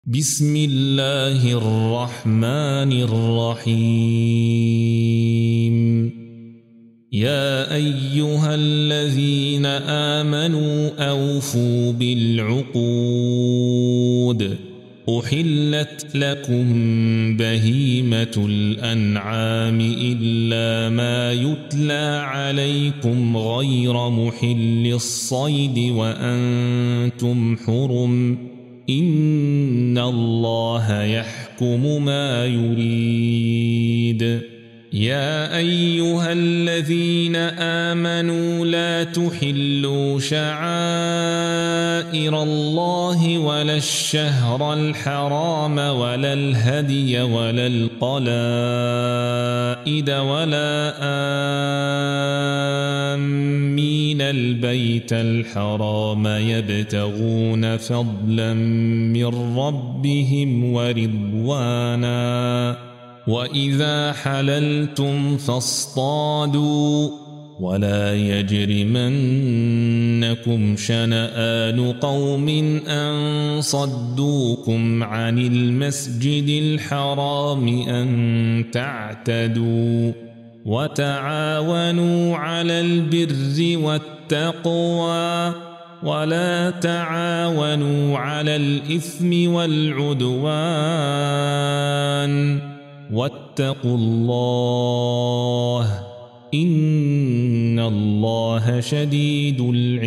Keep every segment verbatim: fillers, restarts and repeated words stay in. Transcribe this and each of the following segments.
بسم الله الرحمن الرحيم. يا أيها الذين آمنوا أوفوا بالعقود. أحلت لكم بهيمة الأنعام إلا ما يتلى عليكم غير محل الصيد وأنتم حرم. إن الله يحكم ما يريد. يا أيها الذين آمنوا لا تحلوا شعائر الله ولا الشهر الحرام ولا الهدي ولا القلائد ولا آمين البيت الحرام يبتغون فضلا من ربهم ورضوانا. وإذا حللتم فاصطادوا ولا يجرمنكم شنآن قوم أن صدوكم عن المسجد الحرام أن تعتدوا. وتعاونوا على البر والتقوى ولا تعاونوا على الإثم والعدوان. واتقوا الله إن الله شديد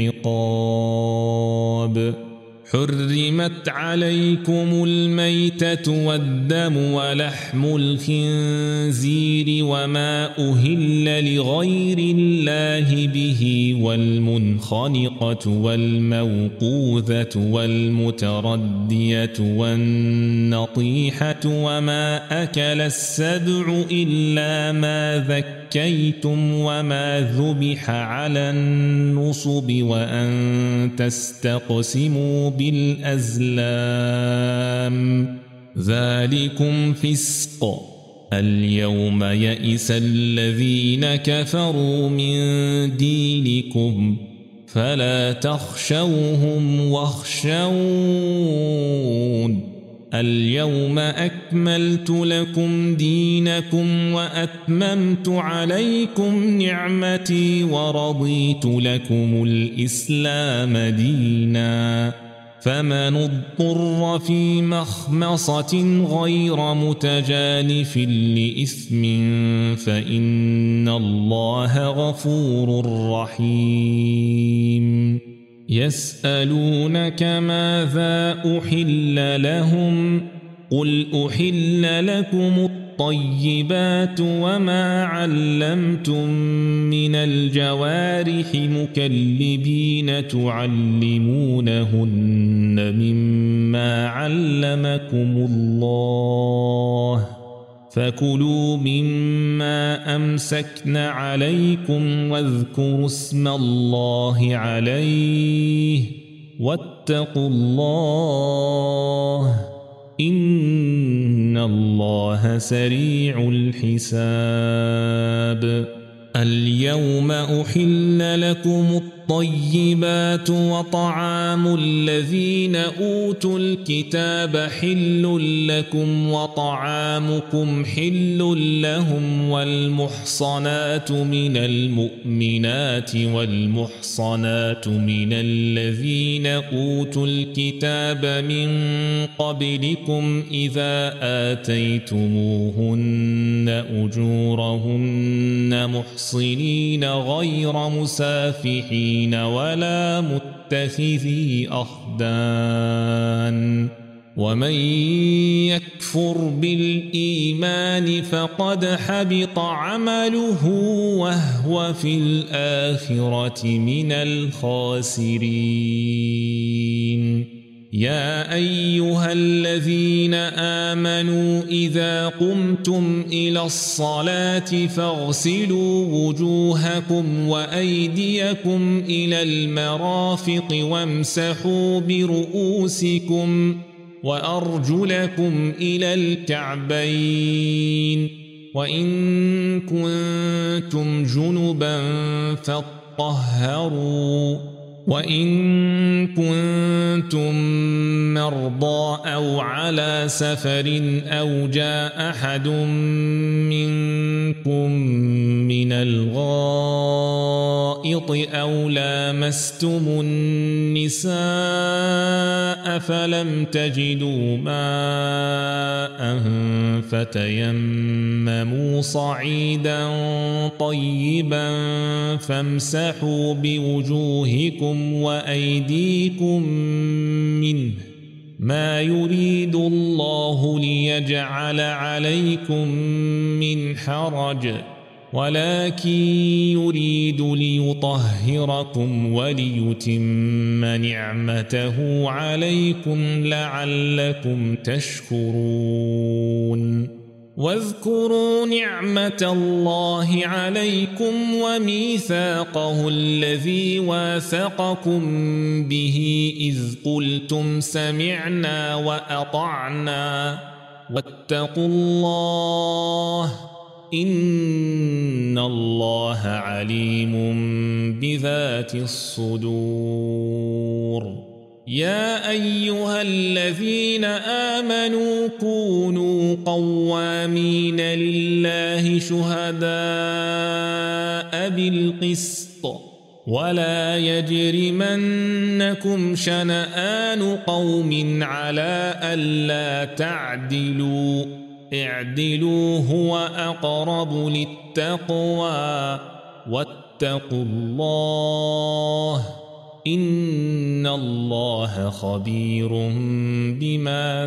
العقاب. حرمت عليكم الميتة والدم ولحم الخنزير وما أهل لغير الله به والمنخنقة والموقوذة والمتردية والنطيحة وما أكل السبع إلا ما ذكيتم وما ذبح على النصب وأن تستقسموا بالأزلام ذلكم فسق. اليوم يئس الذين كفروا من دينكم فلا تخشوهم واخشون. اليوم أكملت لكم دينكم وأتممت عليكم نعمتي ورضيت لكم الإسلام دينا. فمن اضطر في مخمصة غير متجانف لإثم فإن الله غفور رحيم. يسألونك ماذا أحل لهم قل أحل لكم الطيبات وما علمتم من الجوارح مكلبين تعلمونهن مما علمكم الله فكلوا مما أمسكن عليكم واذكروا اسم الله عليه واتقوا الله إن الله سريع الحساب. اليوم أحل لكم الطيبات وطعام الذين أوتوا الكتاب حل لكم وطعامكم حل لهم والمحصنات من المؤمنات والمحصنات من الذين أوتوا الكتاب من قبلكم إذا آتيتموهن أجورهن محصنين غير مسافحين ولا متخذي أخدان. ومن يكفر بالإيمان فقد حبط عمله وهو في الآخرة من الخاسرين. يا أيها الذين آمنوا إذا قمتم إلى الصلاة فاغسلوا وجوهكم وأيديكم إلى المرافق وامسحوا برؤوسكم وأرجلكم إلى الكعبين وإن كنتم جنبا فاطهروا وإن كنتم مرضى أو على سفر أو جاء أحد منكم من الغائط أو لامستم النساء فلم تجدوا ماء فتيمموا صعيدا طيبا فامسحوا بوجوهكم وأيديكم منه ما يريد الله ليجعل عليكم من حرج ولكن يريد ليطهركم وليتم نعمته عليكم لعلكم تشكرون واذكروا نعمة الله عليكم وميثاقه الذي واثقكم به إذ قلتم سمعنا وأطعنا واتقوا الله إن الله عليم بذات الصدور يا أيها الذين آمنوا كونوا قوامين لله شهداء بالقسط ولا يجرمنكم شنآن قوم على ألا تعدلوا اعدلوا هو أقرب للتقوى واتقوا الله إن الله خبير بما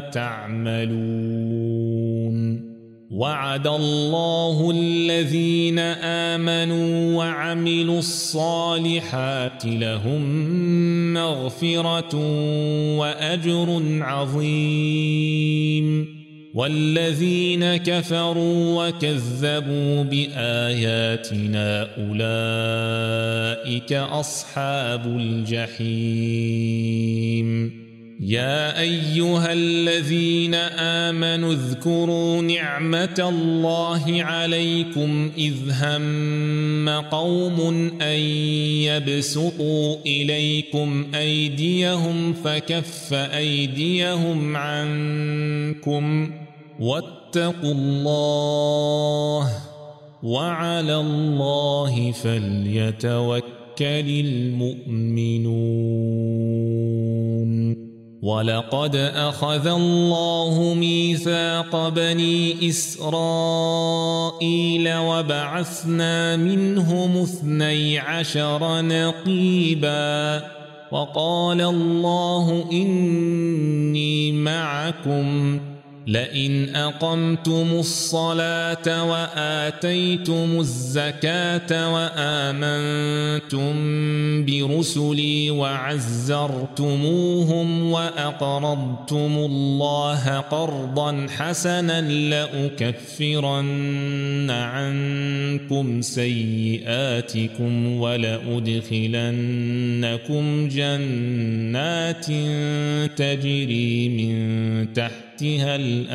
تعملون وعد الله الذين آمنوا وعملوا الصالحات لهم مغفرة وأجر عظيم والذين كفروا وكذبوا بآياتنا أولئك أصحاب الجحيم يا أيها الذين آمنوا اذكروا نعمة الله عليكم إذ هم قوم أن يبسطوا إليكم أيديهم فكف أيديهم عنكم واتقوا الله وعلى الله فليتوكل المؤمنون ولقد أخذ الله ميثاق بني إسرائيل وبعثنا منهم اثني عشر نقيبا وقال الله إني معكم لئن أقمتم الصلاة وآتيتم الزكاة وآمنتم برسلي وعزرتموهم وأقرضتم الله قرضا حسنا لأكفرن عنكم سيئاتكم ولأدخلنكم جنات تجري من تحت تحتها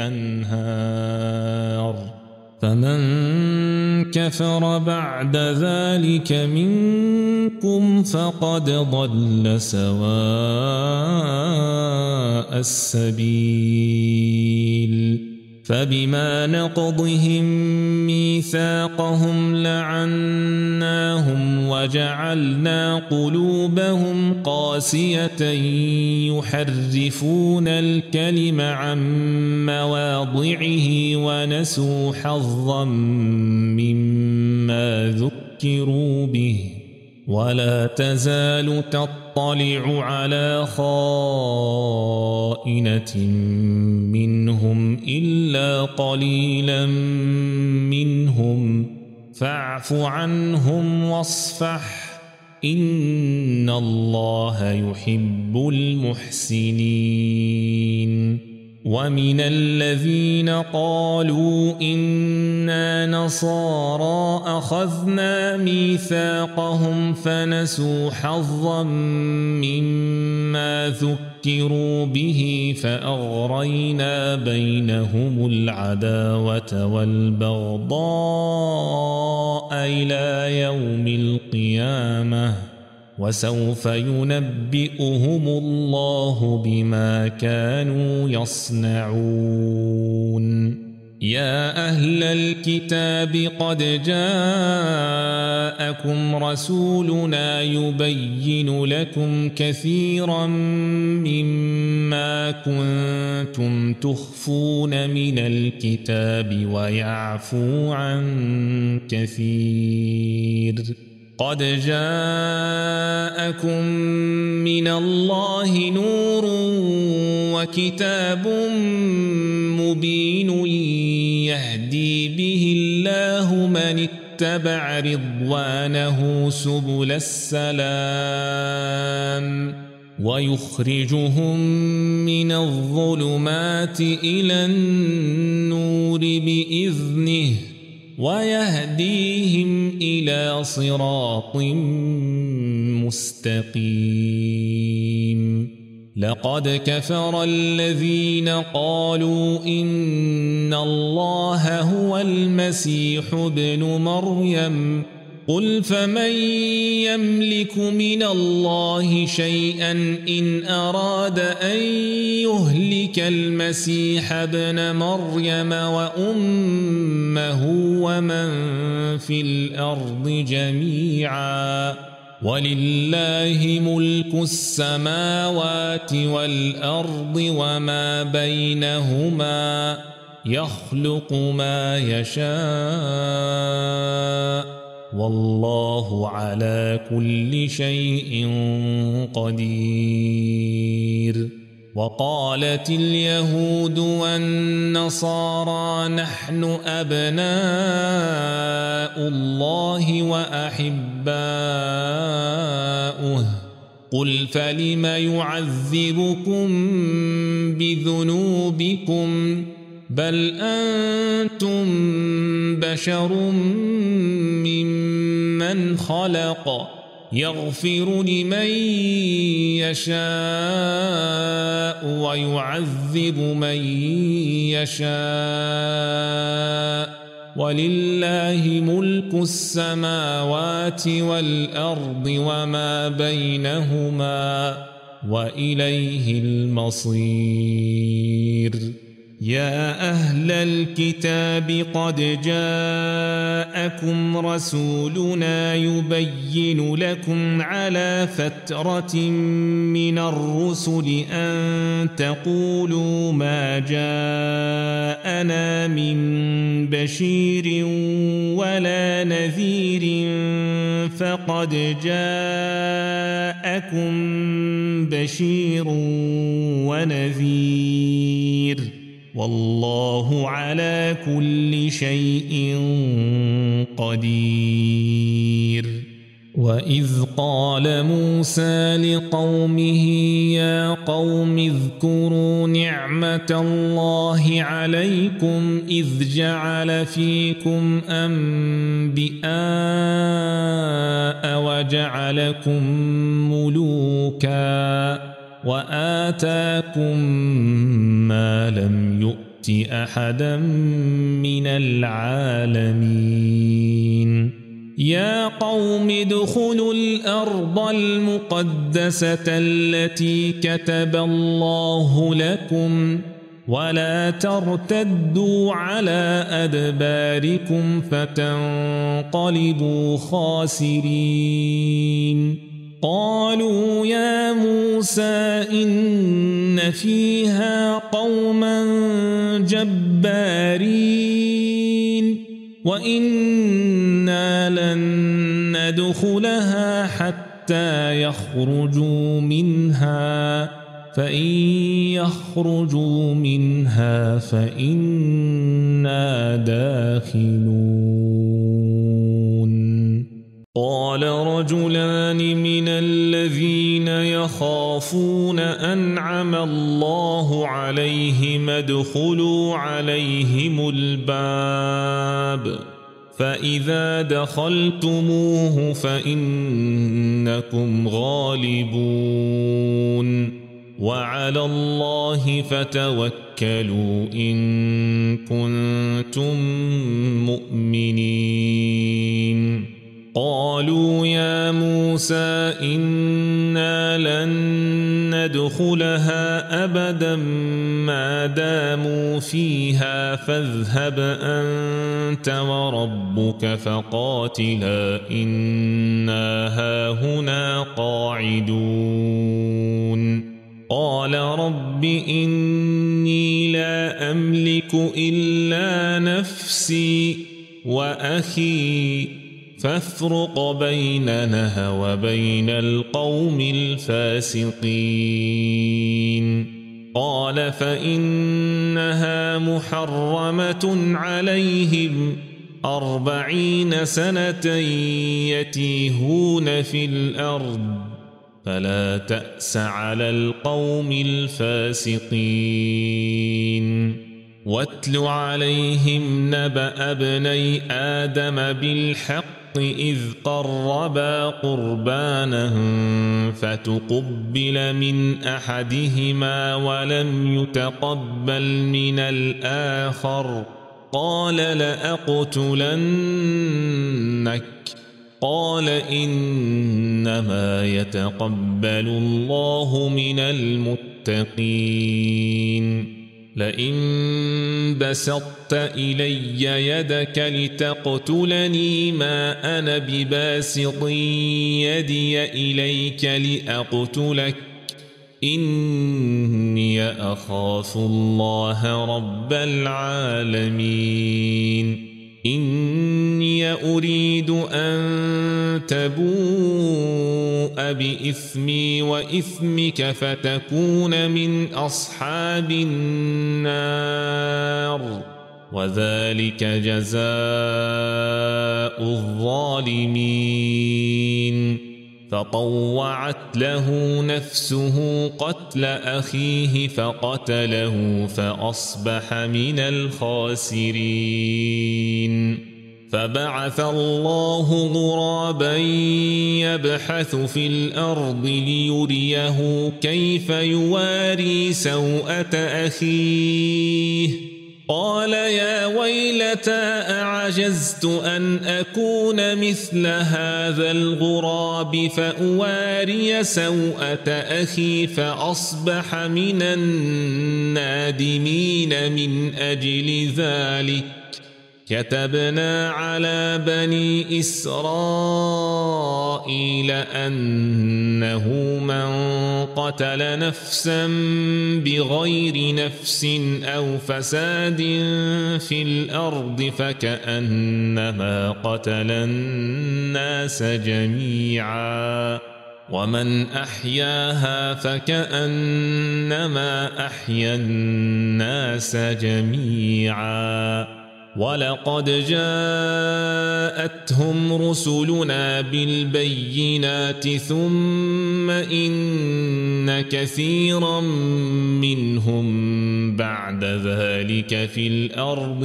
الأنهار فمن كفر بعد ذلك منكم فقد ضل سواء السبيل فبما نقضهم ميثاقهم لعناهم وجعلنا قلوبهم قاسية يحرفون الكلم عن مواضعه ونسوا حظا مما ذكروا به ولا تزال تطلع على خائنة منهم إلا قليلا منهم فاعف عنهم واصفح إن الله يحب المحسنين ومن الذين قالوا إنا نصارى أخذنا ميثاقهم فنسوا حظا مما ذكروا به فأغرينا بينهم العداوة والبغضاء إلى يوم القيامة وسوف ينبئهم الله بما كانوا يصنعون. يا أهل الكتاب قد جاءكم رسولنا يبين لكم كثيرا مما كنتم تخفون من الكتاب ويعفو عن كثير. قد جاءكم من الله نور وكتاب مبين يهدي به الله من اتبع رضوانه سبل السلام ويخرجهم من الظلمات إلى النور بإذنه ويهديهم إلى صراط مستقيم. لقد كفر الذين قالوا إن الله هو المسيح ابن مريم قل فمن يملك من الله شيئا إن أراد أن يهلك المسيح ابن مريم وأمه ومن في الأرض جميعا ولله ملك السماوات والأرض وما بينهما يخلق ما يشاء والله على كل شيء قدير. وقالت اليهود والنصارى نحن أبناء الله وأحباؤه قل فلم يعذبكم بذنوبكم بل أنتم بشر ممن خلق يغفر لمن يشاء ويعذب من يشاء ولله ملك السماوات والأرض وما بينهما وإليه المصير. يا أهل الكتاب قد جاءكم رسولنا يبين لكم على فترة من الرسل أن تقولوا ما جاءنا من بشير ولا نذير فقد جاءكم بشير ونذير والله على كل شيء قدير. وإذ قال موسى لقومه يا قوم اذكروا نعمة الله عليكم إذ جعل فيكم أنبياء وجعلكم ملوكا وآتاكم ما لم يؤت أحدا من العالمين. يا قوم ادخلوا الأرض المقدسة التي كتب الله لكم ولا ترتدوا على أدباركم فتنقلبوا خاسرين. قالوا يا موسى إن فيها قوما جبارين وإنا لن ندخلها حتى يخرجوا منها فإن يخرجوا منها فإنا داخلون. قال رجلان من الذين يخافون أنعم الله عليهم ادخلوا عليهم الباب فإذا دخلتموه فإنكم غالبون وعلى الله فتوكلوا إن كنتم مؤمنين. قالوا يا موسى إنا لن ندخلها أبدا ما داموا فيها فاذهب أنت وربك فقاتلا إنا هاهنا قاعدون قال رب إني لا أملك إلا نفسي وأخي فافرق بيننا وبين القوم الفاسقين قال فإنها محرمة عليهم أربعين سنة يتيهون في الأرض فلا تأس على القوم الفاسقين واتل عليهم نبأ ابني آدم بالحق إذ قربا قربانا فتقبل من أحدهما ولم يتقبل من الآخر قال لأقتلنك قال إنما يتقبل الله من المتقين لئن بسطت إلي يدك لتقتلني ما أنا بباسط يدي إليك لأقتلك إني أخاف الله رب العالمين إني أريد أن تبوء بإثمي وإثمك فتكون من أصحاب النار وذلك جزاء الظالمين فطوعت له نفسه قتل أخيه فقتله فأصبح من الخاسرين فبعث الله غرابا يبحث في الأرض ليريه كيف يواري سوءة أخيه قال يا ويلتى أعجزت أن أكون مثل هذا الغراب فأواري سوءة أخي فأصبح من النادمين من أجل ذلك كتبنا على بني إسرائيل أنه من قتل نفسا بغير نفس أو فساد في الأرض فكأنما قتل الناس جميعا ومن أحياها فكأنما أحيا الناس جميعا ولقد جاءتهم رسلنا بالبينات ثم إن كثيرا منهم بعد ذلك في الأرض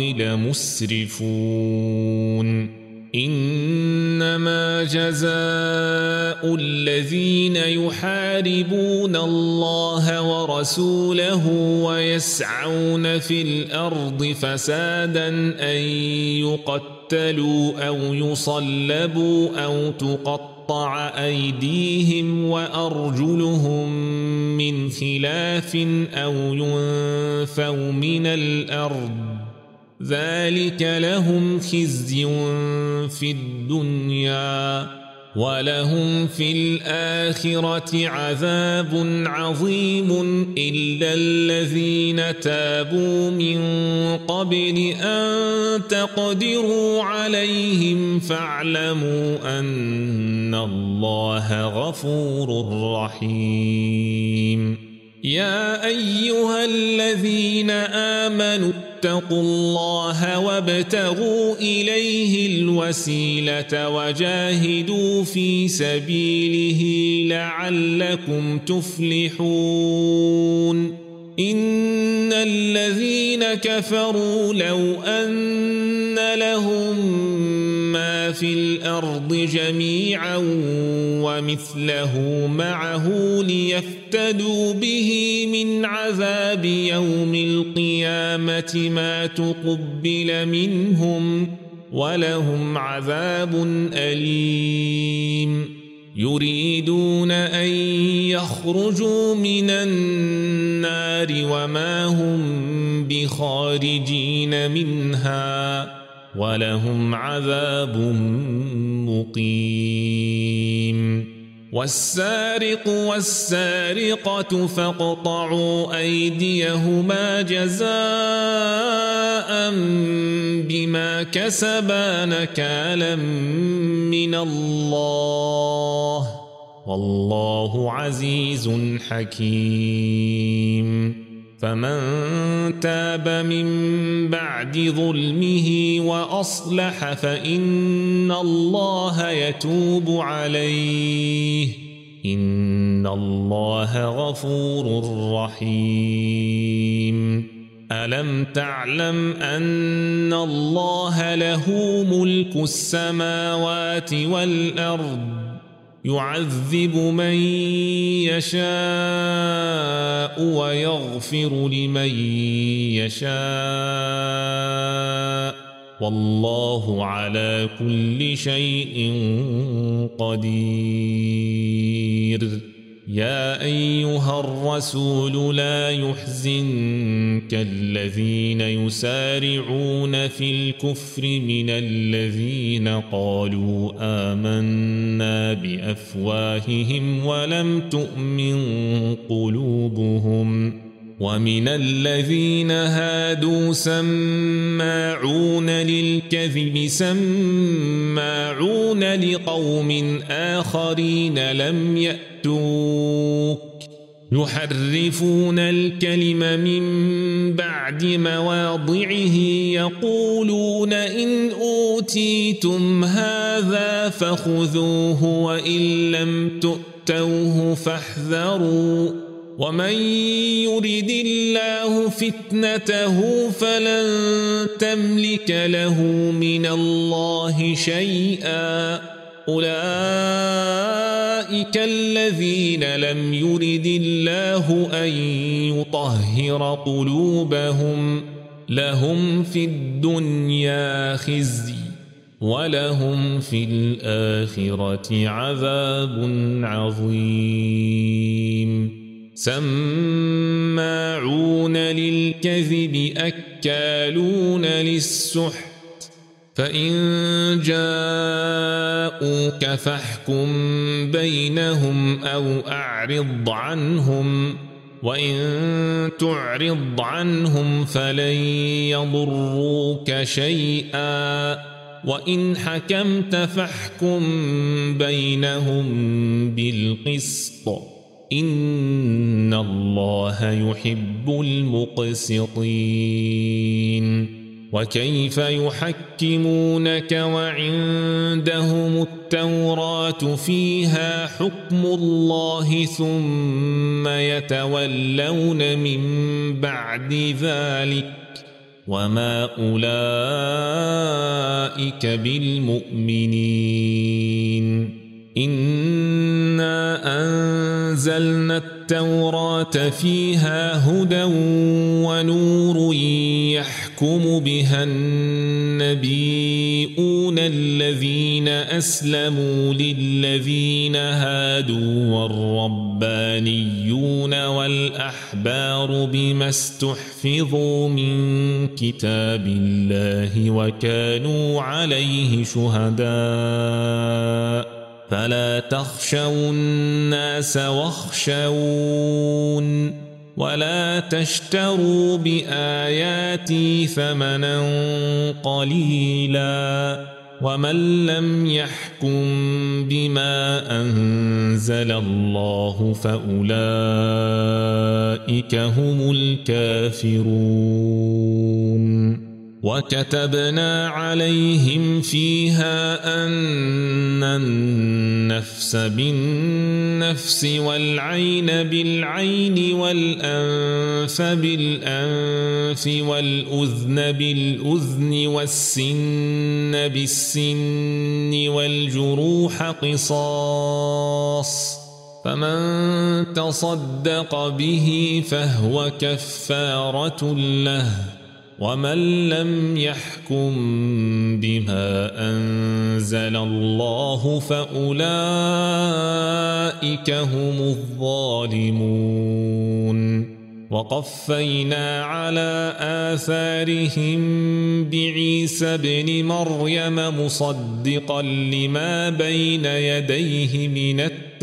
لمسرفون إنما جزاء الذين يحاربون الله ورسوله ويسعون في الأرض فسادا أن يقتلوا أو يصلبوا أو تقطع أيديهم وأرجلهم من خلاف أو ينفوا من الأرض ذلك لهم خزي في الدنيا ولهم في الآخرة عذاب عظيم إلا الذين تابوا من قبل أن تقدروا عليهم فاعلموا أن الله غفور رحيم يا أيها الذين آمنوا اتقوا الله وابتغوا إليه الوسيلة وجاهدوا في سبيله لعلكم تفلحون إن الذين كفروا لو أن لهم ما في الأرض جميعا ومثله معه ليفتدوا به من عذاب يوم القيامة ما تقبل منهم ولهم عذاب أليم يريدون أن يخرجوا من النار وما هم بخارجين منها ولهم عذاب مقيم والسارق والسارقة فاقطعوا أيديهما جزاء بما كسبا نكالا من الله والله عزيز حكيم فمن تاب من بعد ظلمه وأصلح فإن الله يتوب عليه إن الله غفور رحيم ألم تعلم أن الله له ملك السماوات والأرض يعذب من يشاء ويغفر لمن يشاء والله على كل شيء قدير يا أيها الرسول لا يحزنك الذين يسارعون في الكفر من الذين قالوا آمنا بأفواههم ولم تؤمن قلوبهم ومن الذين هادوا سماعون للكذب سماعون لقوم آخرين لم يأتوك يحرفون الكلم من بعد مواضعه يقولون إن أوتيتم هذا فخذوه وإن لم تؤتوه فاحذروا ومن يرد الله فتنته فلن تملك له من الله شيئا أولئك الذين لم يرد الله أن يطهر قلوبهم لهم في الدنيا خزي ولهم في الآخرة عذاب عظيم سماعون للكذب أكالون للسحت فإن جاءوك فاحكم بينهم أو أعرض عنهم وإن تعرض عنهم فلن يضروك شيئا وإن حكمت فاحكم بينهم بالقسط إن الله يحب المقسطين وكيف يحكمونك وعندهم التوراة فيها حكم الله ثم يتولون من بعد ذلك وما أولئك بالمؤمنين إنا أنزلنا التوراة فيها هدى ونور يحكم بها النبيون الذين أسلموا للذين هادوا والربانيون والأحبار بما استحفظوا من كتاب الله وكانوا عليه شهداء فلا تخشوا الناس واخشون ولا تشتروا بآياتي ثمنا قليلا ومن لم يحكم بما أنزل الله فأولئك هم الكافرون وكتبنا عليهم فيها أن النفس بالنفس والعين بالعين والأنف بالأنف والأذن بالأذن والسن بالسن والجروح قصاص فمن تصدق به فهو كفارة له ومن لم يحكم بما أنزل الله فأولئك هم الظالمون وقفينا على آثارهم بعيسى ابن مريم مصدقا لما بين يديه من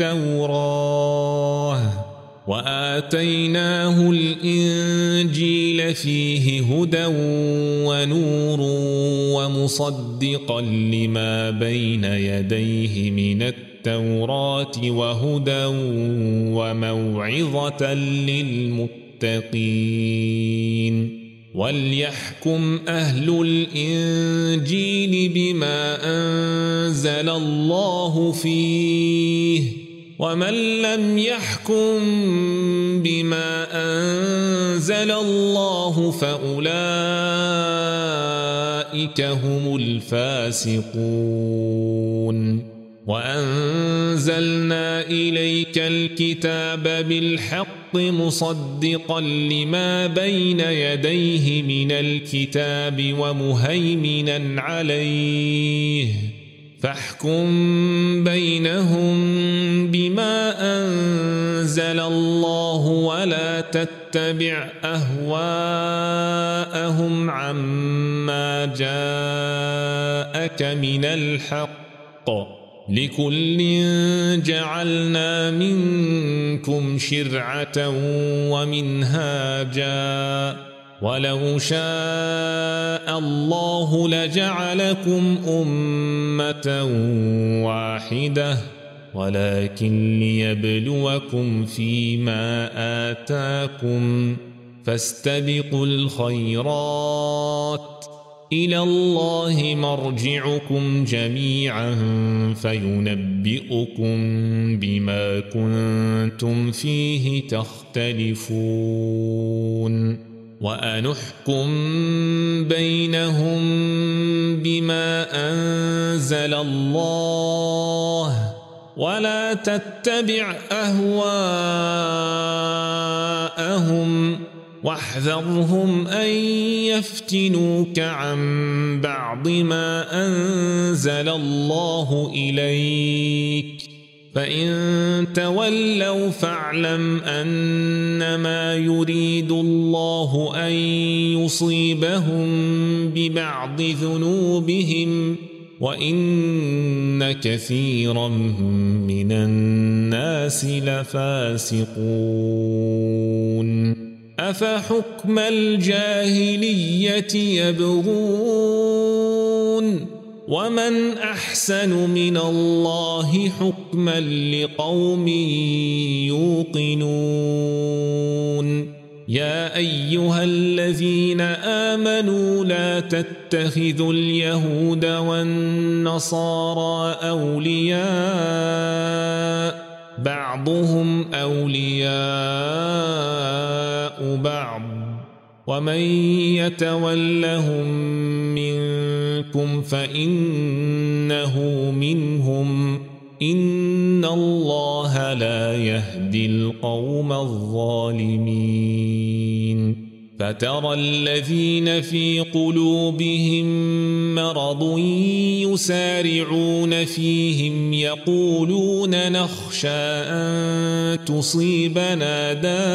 التوراة وآتيناه الإنجيل فيه هدى ونور ومصدقا لما بين يديه من التوراة وهدى وموعظة للمتقين وليحكم أهل الإنجيل بما أنزل الله فيه ومن لم يحكم بما أنزل الله فأولئك هم الفاسقون وأنزلنا إليك الكتاب بالحق مصدقا لما بين يديه من الكتاب ومهيمنا عليه فاحكم بينهم بما أنزل الله ولا تتبع أهواءهم عما جاءك من الحق لكل جعلنا منكم شرعة ومنهاجا ولو شاء الله لجعلكم أمة واحدة ولكن ليبلوكم فيما آتاكم فاستبقوا الخيرات إلى الله مرجعكم جميعا فينبئكم بما كنتم فيه تختلفون وأنحكم بينهم بما أنزل الله ولا تتبع أهواءهم واحذرهم أن يفتنوك عن بعض ما أنزل الله إليك فإن تولوا فاعلم أنما يريد الله أن يصيبهم ببعض ذنوبهم وإن كثيرا من الناس لفاسقون أفحكم الجاهلية يبغون ومن أحسن من الله حكما لقوم يوقنون يا أيها الذين آمنوا لا تتخذوا اليهود والنصارى أولياء بعضهم أولياء بعض ومن يتولهم منكم فإنه منهم إن الله لا يهدي القوم الظالمين فترى الذين في قلوبهم مرض يسارعون فيهم يقولون نخشى أن تصيبنا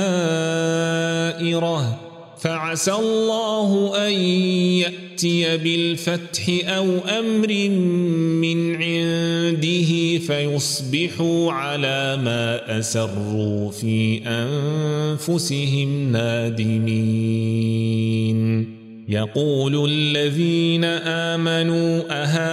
دائرة فعسى الله أن يأتي بالفتح أو أمر من عنده فيصبحوا على ما أسروا في أنفسهم نادمين يقول الذين آمنوا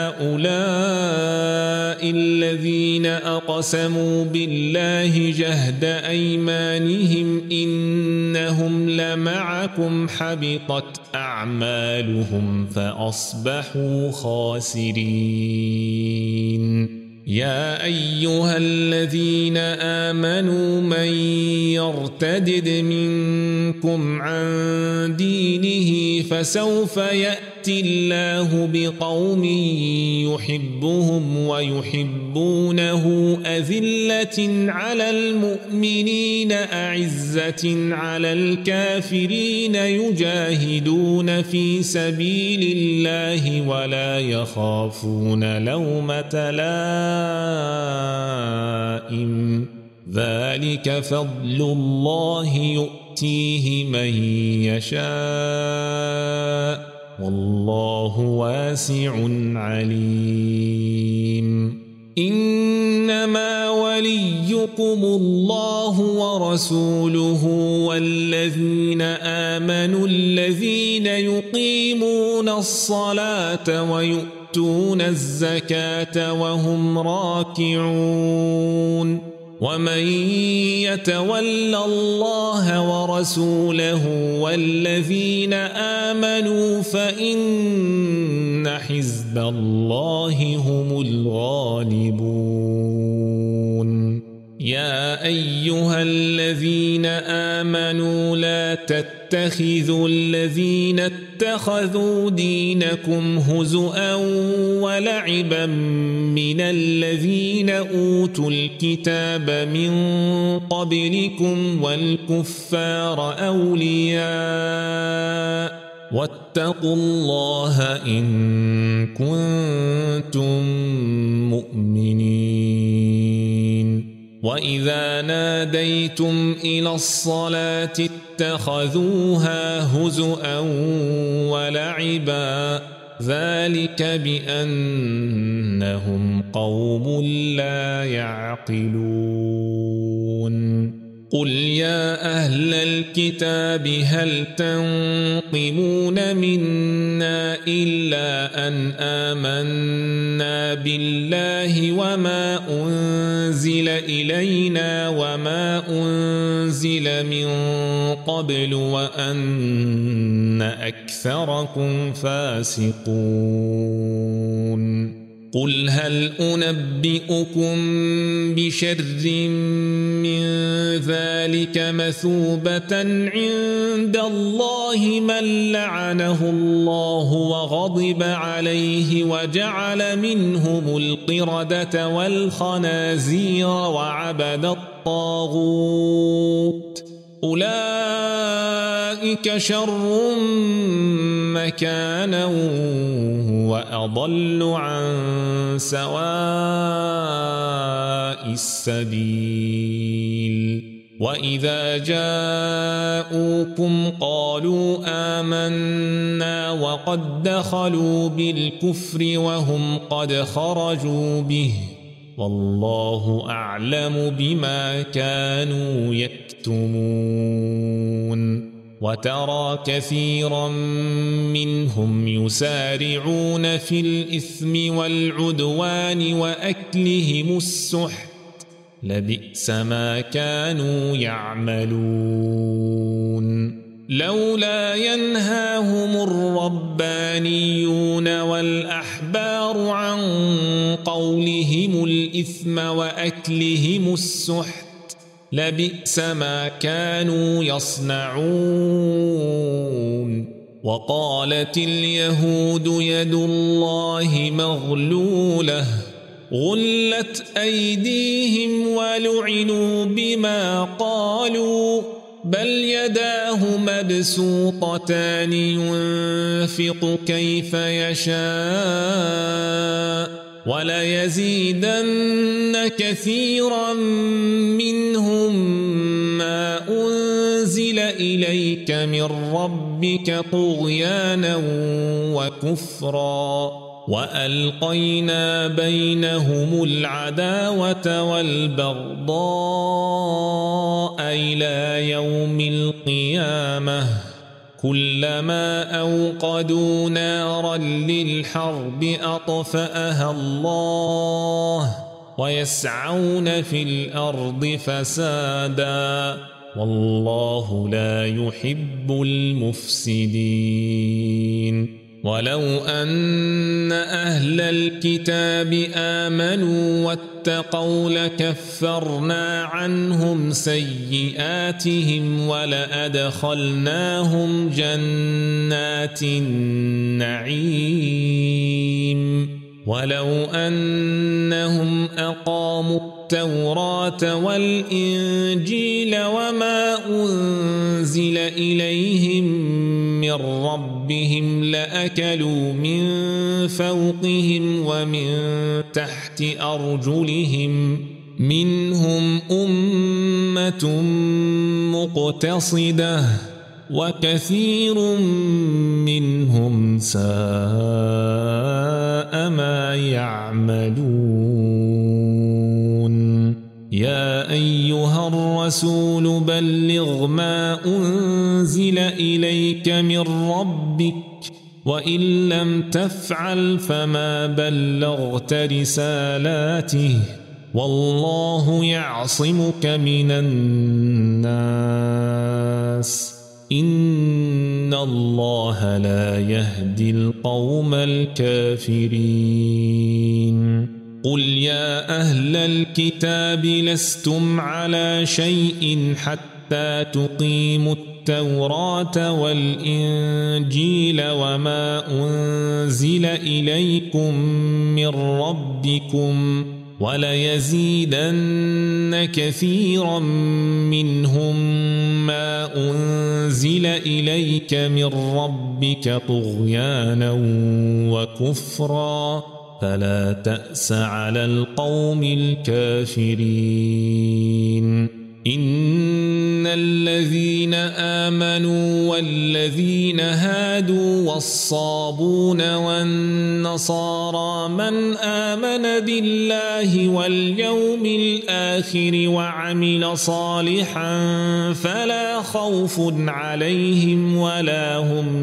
أهؤلاء الذين أقسموا بالله جهد أيمانهم إنهم لمعكم حبطت أعمالهم فأصبحوا خاسرين يا أيها الذين آمنوا من يرتدد منكم عن دينه فسوف يأتي الله بقوم يحبهم ويحبونه أذلة على المؤمنين أعزة على الكافرين يجاهدون في سبيل الله ولا يخافون لومة لائم ذلك فضل الله يؤتيه من يشاء والله واسع عليم إنما وليكم الله ورسوله والذين آمنوا الذين يقيمون الصلاة ويؤتون الزكاة وهم راكعون ومن يتول الله ورسوله والذين آمنوا فإن حزب الله هم الغالبون يا أيها الذين آمنوا لا تتخذوا الذين اتخذوا دينكم هزؤا ولعبا من الذين أوتوا الكتاب من قبلكم والكفار أولياء واتقوا الله إن كنتم مؤمنين وإذا ناديتم إلى الصلاة اتخذوها هزؤا ولعبا ذلك بأنهم قوم لا يعقلون قل يا أهل الكتاب هل تنقمون منا إلا أن آمنا بالله وما أنزل إلينا وما أنزل من قبل وأن أكثركم فاسقون قل هل أنبئكم بشر من ذلك مثوبة عند الله من لعنه الله وغضب عليه وجعل منهم القردة والخنازير وعبد الطاغوت أولئك شر مكانا وأضل عن سواء السبيل وإذا جاءوكم قالوا آمنا وقد دخلوا بالكفر وهم قد خرجوا به والله أعلم بما كانوا يكتمون وترى كثيرا منهم يسارعون في الإثم والعدوان وأكلهم السحت لبئس ما كانوا يعملون لولا ينهاهم الربانيون والأحبار عن قولهم الإثم وأكلهم السحت لبئس ما كانوا يصنعون وقالت اليهود يد الله مغلولة غلت أيديهم ولعنوا بما قالوا بل يداه مبسوطتان ينفق كيف يشاء وليزيدن كثيرا منهم ما أنزل إليك من ربك طغيانا وكفرا وألقينا بينهم العداوة والبغضاء إلى يوم القيامة كلما أوقدوا نارا للحرب أطفأها الله ويسعون في الأرض فسادا والله لا يحب المفسدين ولو أن أهل الكتاب آمنوا واتقوا لكفرنا عنهم سيئاتهم ولأدخلناهم جنات النعيم ولو أنهم أقاموا التوراة والإنجيل وما أنزل إليهم من ربهم لأكلوا من فوقهم ومن تحت أرجلهم منهم أمة مقتصدة وكثير منهم ساء ما يعملون يا أيها الرسول بلغ ما أنزل إليك من ربك وإن لم تفعل فما بلغت رسالاته والله يعصمك من الناس إن الله لا يهدي القوم الكافرين قل يا أهل الكتاب لستم على شيء حتى تقيموا التوراة والإنجيل وما أنزل إليكم من ربكم وليزيدن كثيرا منهم ما أنزل إليك من ربك طغيانا وكفرا فلا تأس على القوم الكافرين إن الذين آمنوا والذين هادوا والصابون والنصارى من آمن بالله واليوم الآخر وعمل صالحا فلا خوف عليهم ولا هم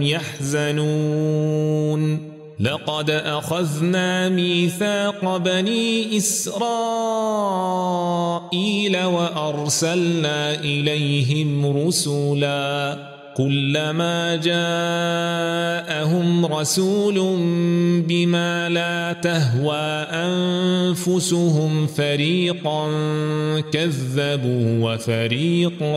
يحزنون لقد أخذنا ميثاق بني إسرائيل وأرسلنا إليهم رسلا كلما جاءهم رسول بما لا تهوى أنفسهم فريقا كذبوا وفريقا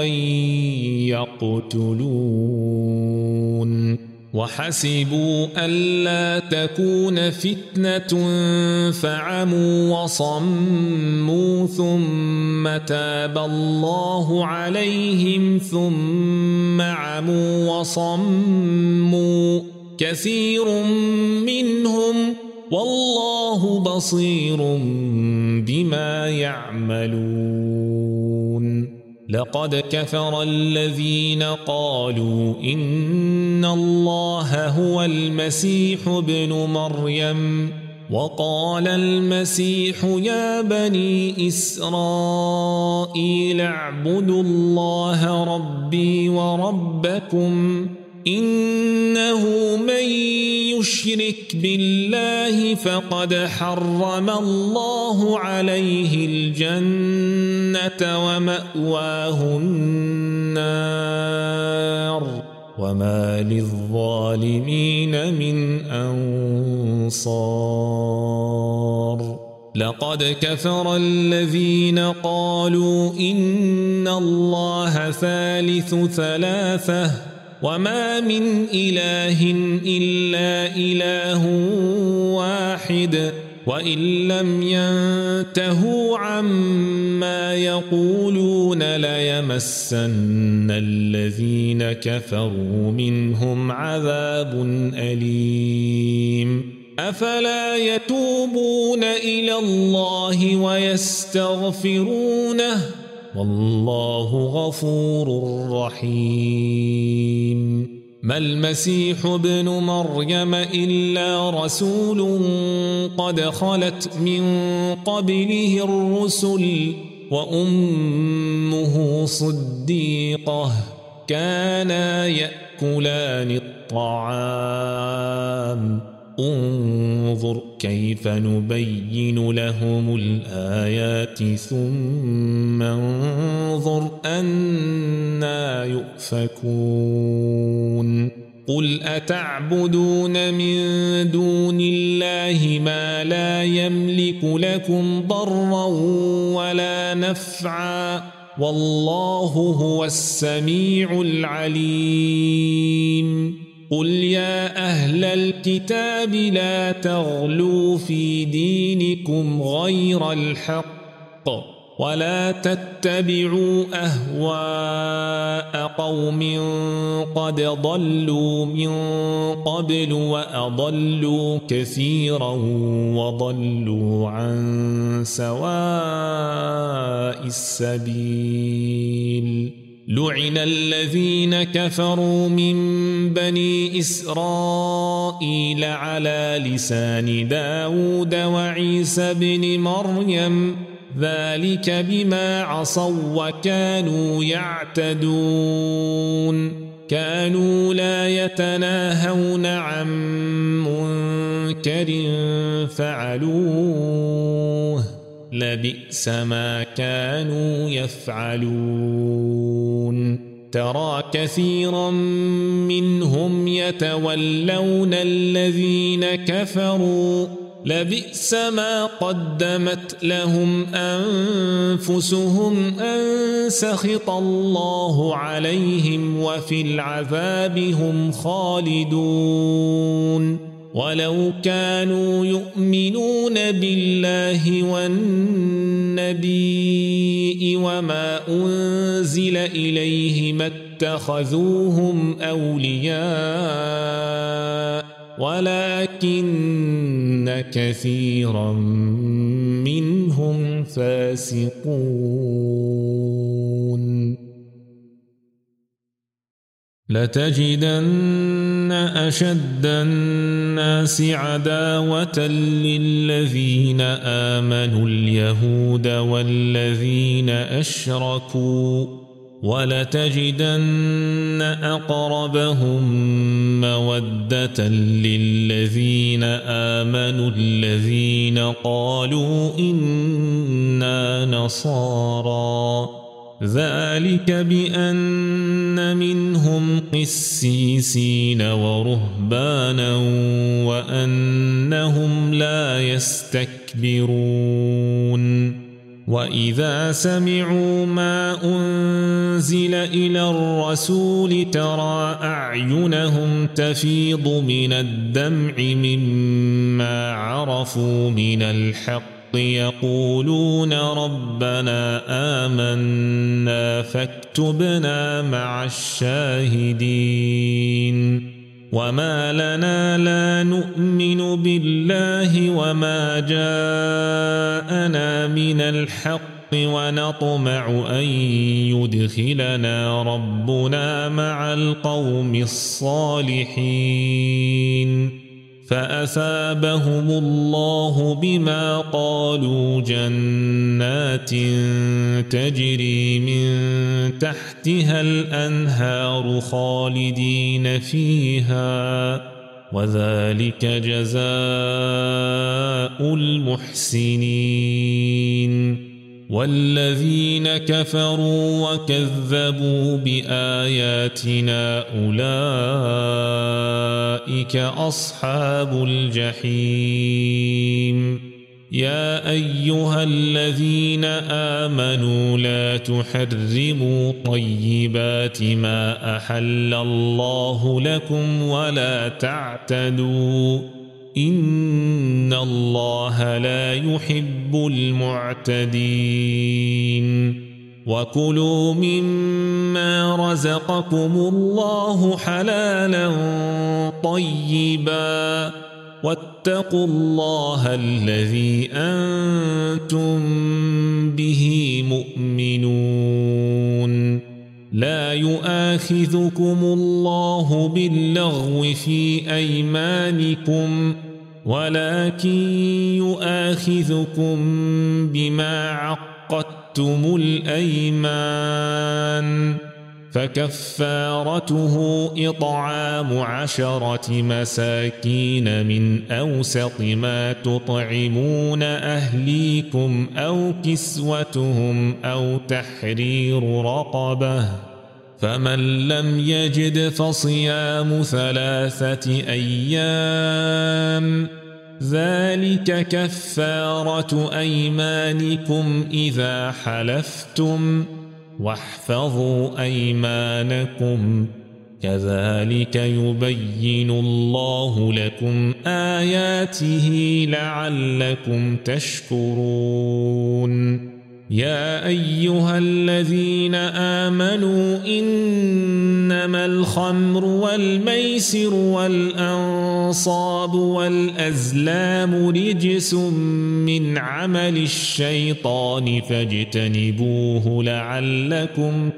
يقتلون وحسبوا ألا تكون فتنة فعموا وصموا ثم تاب الله عليهم ثم عموا وصموا كثير منهم والله بصير بما يعملون لقد كفر الذين قالوا إن الله هو المسيح ابن مريم وقال المسيح يا بني إسرائيل اعبدوا الله ربي وربكم إنه من يشرك بالله فقد حرم الله عليه الجنة ومأواه النار وما للظالمين من أنصار لقد كفر الذين قالوا إن الله ثالث ثلاثة وما من إله إلا إله واحد وإن لم ينتهوا عما يقولون ليمسن الذين كفروا منهم عذاب أليم أفلا يتوبون إلى الله ويستغفرونه والله غفور رحيم ما المسيح ابن مريم إلا رسول قد خلت من قبله الرسل وأمه صديقة كانا يأكلان الطعام انظر كيف نبين لهم الآيات ثم انظر أنا يؤفكون قل أتعبدون من دون الله ما لا يملك لكم ضرا ولا نفعا والله هو السميع العليم قل يا أهل الكتاب لا تغلوا في دينكم غير الحق ولا تتبعوا أهواء قوم قد ضلوا من قبل وأضلوا كثيرا وضلوا عن سواء السبيل لعن الذين كفروا من بني إسرائيل على لسان داود وعيسى بن مريم ذلك بما عصوا وكانوا يعتدون كانوا لا يتناهون عن منكر فعلوه لبئس ما كانوا يفعلون ترى كثيرا منهم يتولون الذين كفروا لبئس ما قدمت لهم أنفسهم أن سخط الله عليهم وفي العذاب هم خالدون ولو كانوا يؤمنون بالله والنبي وما أنزل إليه ما اتخذوهم أولياء ولكن كثيرا منهم فاسقون لتجدن أشد الناس عداوة للذين آمنوا اليهود والذين أشركوا ولتجدن أقربهم مودة للذين آمنوا الذين قالوا إنا نصارى ذلك بأن منهم قسيسين ورهبانا وأنهم لا يستكبرون وإذا سمعوا ما أنزل إلى الرسول ترى أعينهم تفيض من الدمع مما عرفوا من الحق يقولون ربنا آمنا فاكتبنا مع الشاهدين وما لنا لا نؤمن بالله وما جاءنا من الحق ونطمع أن يدخلنا ربنا مع القوم الصالحين فأثابهم الله بما قالوا جنات تجري من تحتها الأنهار خالدين فيها وذلك جزاء المحسنين والذين كفروا وكذبوا بآياتنا أولئك أصحاب الجحيم يا أيها الذين آمنوا لا تحرموا طيبات ما أحل الله لكم ولا تعتدوا إن الله لا يحب المعتدين وكلوا مما رزقكم الله حلالا طيبا واتقوا الله الذي أنتم به مؤمنون لا يؤاخذكم الله باللغو في أيمانكم ولكن يؤاخذكم بما عقدتم الأيمان فكفارته إطعام عشرة مساكين من أوسط ما تطعمون أهليكم أو كسوتهم أو تحرير رقبة فمن لم يجد فصيام ثلاثة أيام ذلك كفارة أيمانكم إذا حلفتم واحفظوا أيمانكم كذلك يبين الله لكم آياته لعلكم تشكرون يا أيها الذين آمنوا إنما الخمر والميسر والأنصاب والأزلام رجس من عمل الشيطان فاجتنبوه لعلكم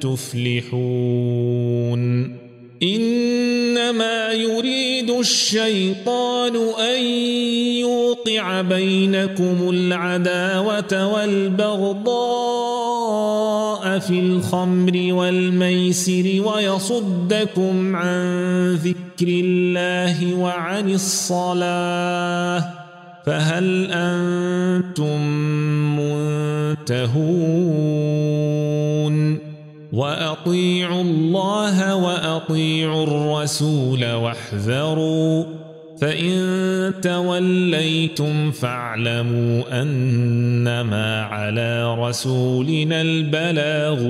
تفلحون إنما يريد الشيطان أن يوقع بينكم العداوة والبغضاء في الخمر والميسر ويصدكم عن ذكر الله وعن الصلاة فهل أنتم منتهون وأطيعوا الله وأطيعوا الرسول واحذروا فإن توليتم فاعلموا أنما على رسولنا البلاغ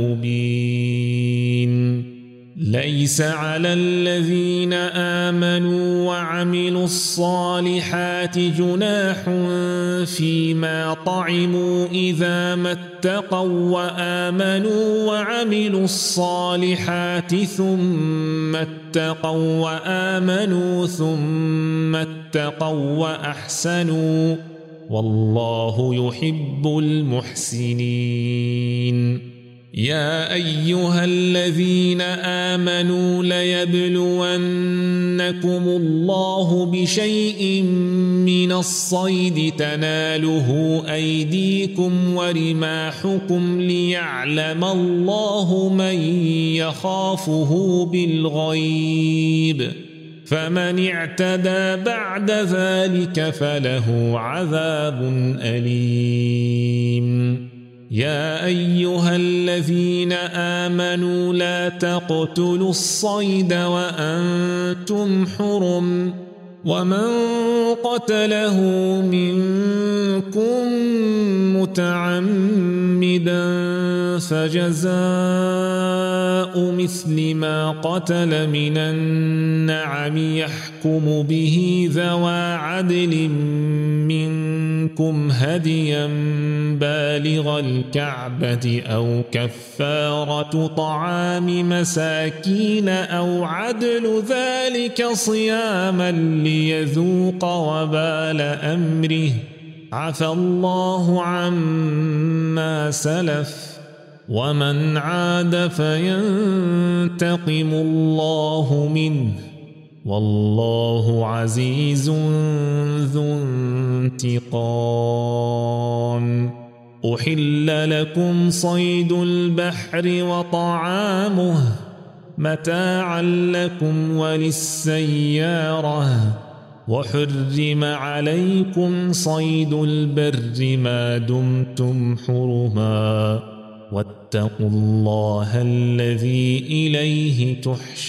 المبين ليس على الذين آمنوا وعملوا الصالحات جناح فيما طعموا إذا ما اتقوا وآمنوا وعملوا الصالحات ثم اتقوا وآمنوا ثم اتقوا وأحسنوا والله يحب المحسنين يا أيها الذين آمنوا ليبلونكم الله بشيء من الصيد تناله أيديكم ورماحكم ليعلم الله من يخافه بالغيب فمن اعتدى بعد ذلك فله عذاب أليم يا أيها الذين آمنوا لا تقتلوا الصيد وأنتم حرم ومن قتله منكم متعمدا فجزاء مثل ما قتل من النعم يحكم به ذوى عدل منكم هديا بالغ الكعبة أو كفارة طعام مساكين أو عدل ذلك صياما ليذوق وبال أمره عفى الله عما سلف ومن عاد فينتقم الله منه والله عزيز ذو انتقام أحل لكم صيد البحر وطعامه متاعا لكم وللسيارة وحرم عليكم صيد البر ما دمتم حرما واتقوا الله الذي إليه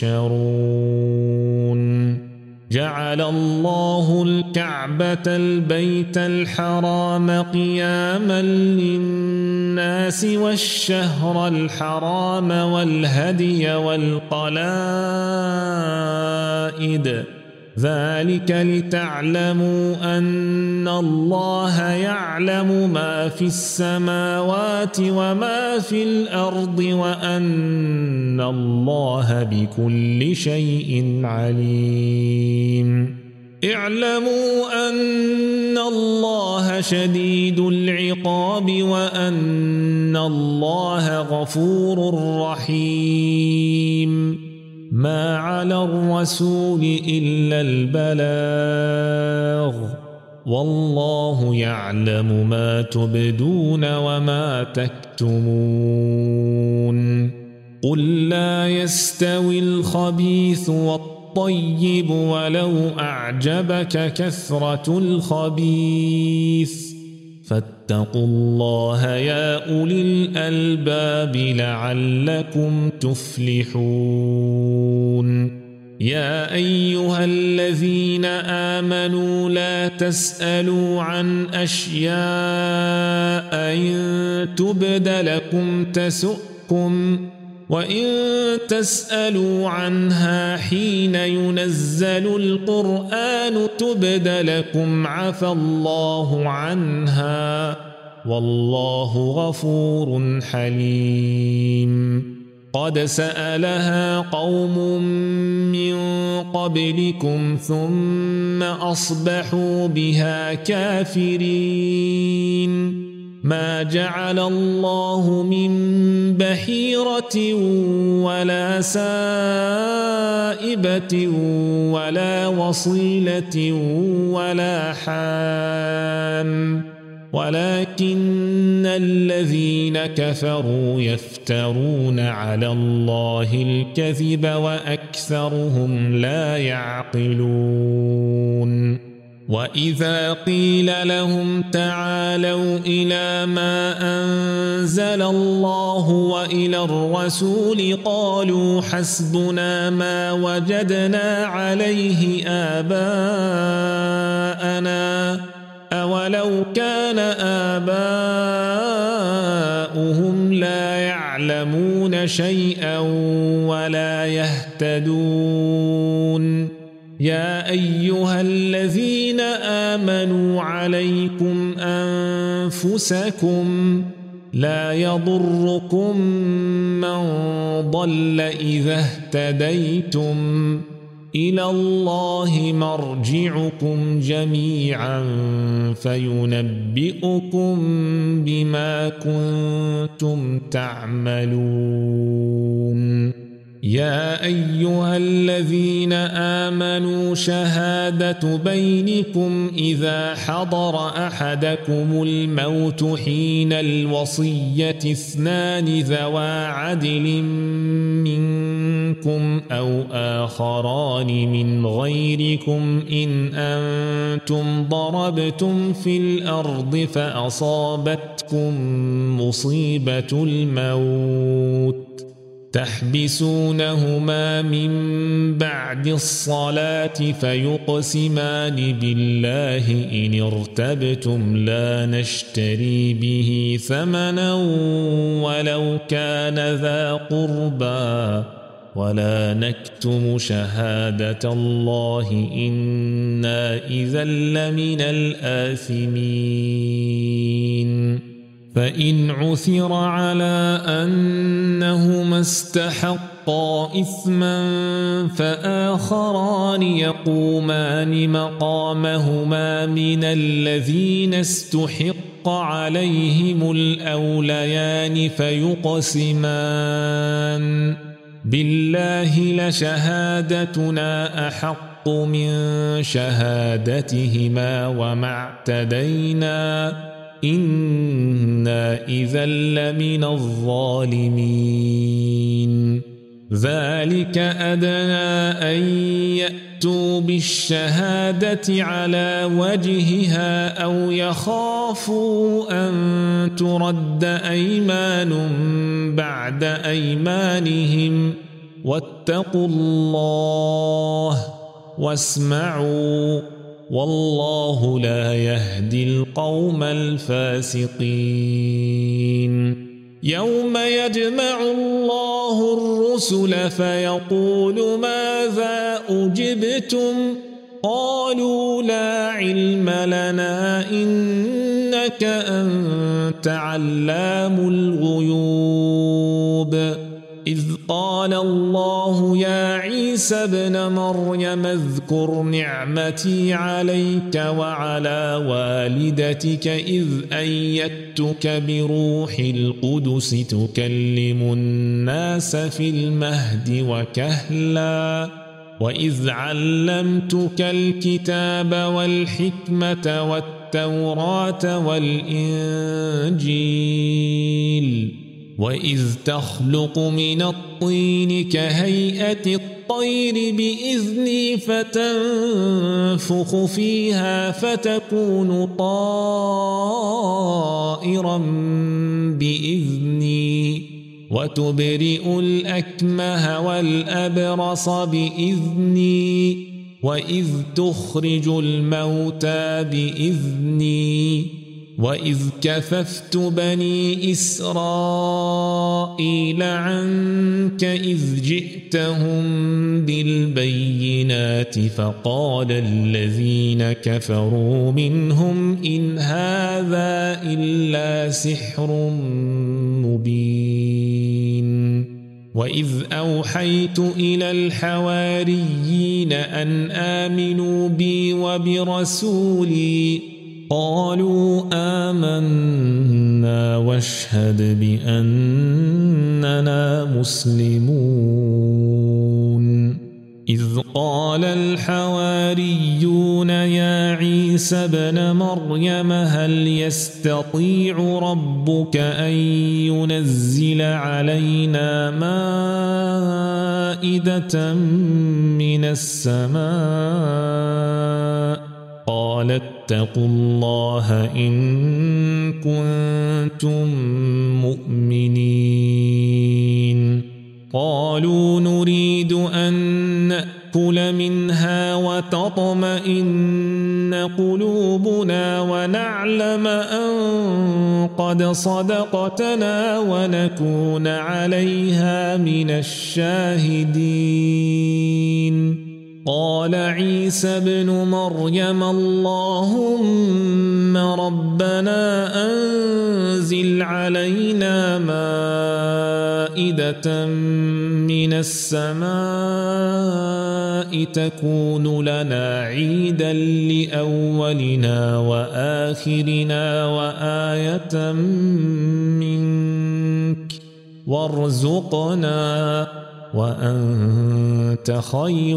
تحشرون جعل الله الكعبة البيت الحرام قياما للناس والشهر الحرام والهدي والقلائد ذلك لتعلموا أن الله يعلم ما في السماوات وما في الأرض وأن الله بكل شيء عليم اعلموا أن الله شديد العقاب وأن الله غفور رحيم ما على الرسول إلا البلاغ والله يعلم ما تبدون وما تكتمون قل لا يستوي الخبيث والطيب ولو أعجبك كثرة الخبيث فاتقوا الله يا أولي الألباب لعلكم تفلحون يا أيها الذين آمنوا لا تسألوا عن أشياء إن تبد لكم تسؤكم وإن تسألوا عنها حين ينزل القرآن تبد لكم عفى الله عنها والله غفور حليم قد سألها قوم من قبلكم ثم أصبحوا بها كافرين ما جعل الله من بحيرة ولا سائبة ولا وصيلة ولا حام ولكن الذين كفروا يفترون على الله الكذب وأكثرهم لا يعقلون وإذا قيل لهم تعالوا إلى ما أنزل الله وإلى الرسول قالوا حسبنا ما وجدنا عليه آباءنا أولو كان آباؤهم لا يعلمون شيئا ولا يهتدون يا أيها الذين آمنوا عليكم أنفسكم لا يضركم من ضل إذا اهتديتم إلى الله مرجعكم جميعا فينبئكم بما كنتم تعملون يا أيها الذين آمنوا شهادة بينكم إذا حضر أحدكم الموت حين الوصية اثنان ذوى عدل منكم أو آخران من غيركم إن أنتم ضربتم في الأرض فأصابتكم مصيبة الموت تحبسونهما من بعد الصلاة فيقسمان بالله إن ارتبتم لا نشتري به ثمنا ولو كان ذا قربى ولا نكتم شهادة الله إنا إذا لمن الآثمين فإن عثر على أنهما استحقا إثما فآخران يقومان مقامهما من الذين استحق عليهم الأوليان فيقسمان بالله لشهادتنا أحق من شهادتهما وما اعتدينا إنا إذا لمن الظالمين ذلك أدنى أن يأتوا بالشهادة على وجهها أو يخافوا أن ترد أيمان بعد أيمانهم واتقوا الله واسمعوا والله لا يهدي القوم الفاسقين يوم يجمع الله الرسل فيقول ماذا أجبتم قالوا لا علم لنا إنك أنت علام الغيوب إذ قال الله يا عيسى ابن مريم اذكر نعمتي عليك وعلى والدتك إذ أيدتك بروح القدس تكلم الناس في المهد وكهلا وإذ علمتك الكتاب والحكمة والتوراة والإنجيل وإذ تخلق من الطين كهيئة الطير بإذني فتنفخ فيها فتكون طائرا بإذني وتبرئ الأكمه والأبرص بإذني وإذ تخرج الموتى بإذني وإذ كففت بني إسرائيل عنك إذ جئتهم بالبينات فقال الذين كفروا منهم إن هذا إلا سحر مبين وإذ أوحيت إلى الحواريين أن آمنوا بي وبرسولي قالوا آمنا واشهد بأننا مسلمون إذ قال الحواريون يا عيسى ابن مريم هل يستطيع ربك أن ينزل علينا مائدة من السماء قال اتقوا الله إن كنتم مؤمنين قالوا نريد أن نأكل منها وتطمئن قلوبنا ونعلم أن قد صدقتنا ونكون عليها من الشاهدين قال عيسى ابن مريم اللهم ربنا أنزل علينا مائدة من السماء تكون لنا عيدا لأولنا وآخرنا وآية منك وارزقنا وأنت خير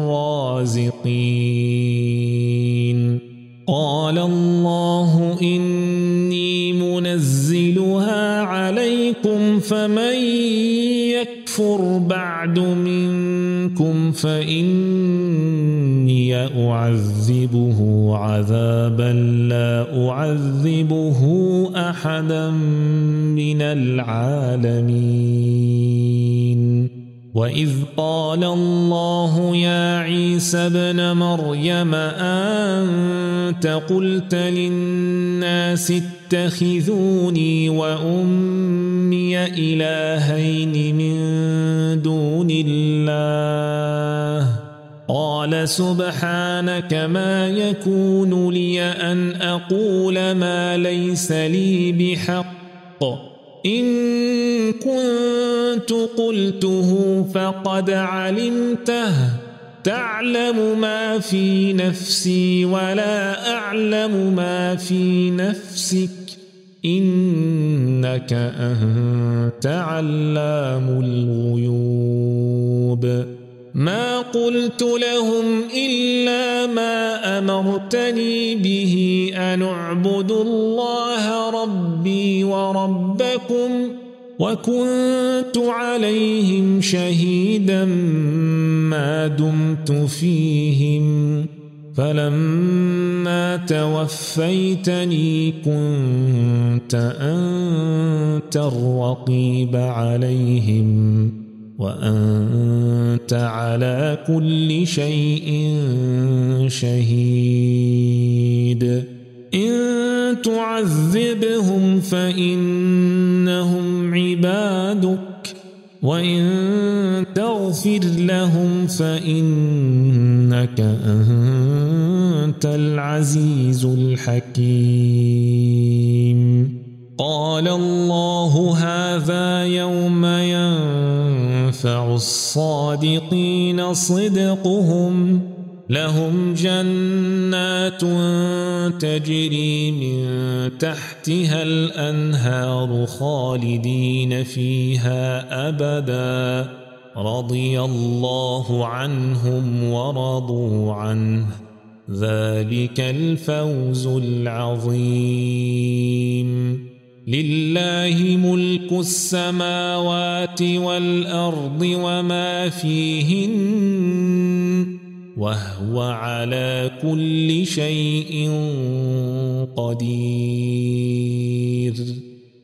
الرازقين قال الله إني منزلها عليكم فمن يكفر بعد منكم فإني أعذبه عذابا لا أعذبه أحدا من العالمين وإذ قال الله يا عيسى ابن مريم أنت قلت للناس اتخذوني وأمي إلهين من دون الله قال سبحانك ما يكون لي أن أقول ما ليس لي بحق إن كنت قلته فقد علمته تعلم ما في نفسي ولا أعلم ما في نفسك إنك أنت علام الغيوب ما قلت لهم إلا ما أمرتني به أن اعبدوا الله ربي وربكم وكنت عليهم شهيدا ما دمت فيهم فلما توفيتني كنت أنت الرقيب عليهم وأنت على كل شيء شهيد إن تعذبهم فإنهم عبادك وإن تغفر لهم فإنك أنت العزيز الحكيم قال الله هذا يوم ينفع الصادقين صدقهم لهم جنات تجري من تحتها الأنهار خالدين فيها أبدا رضي الله عنهم ورضوا عنه ذلك الفوز العظيم لله ملك السماوات والأرض وما فيهن وهو على كل شيء قدير.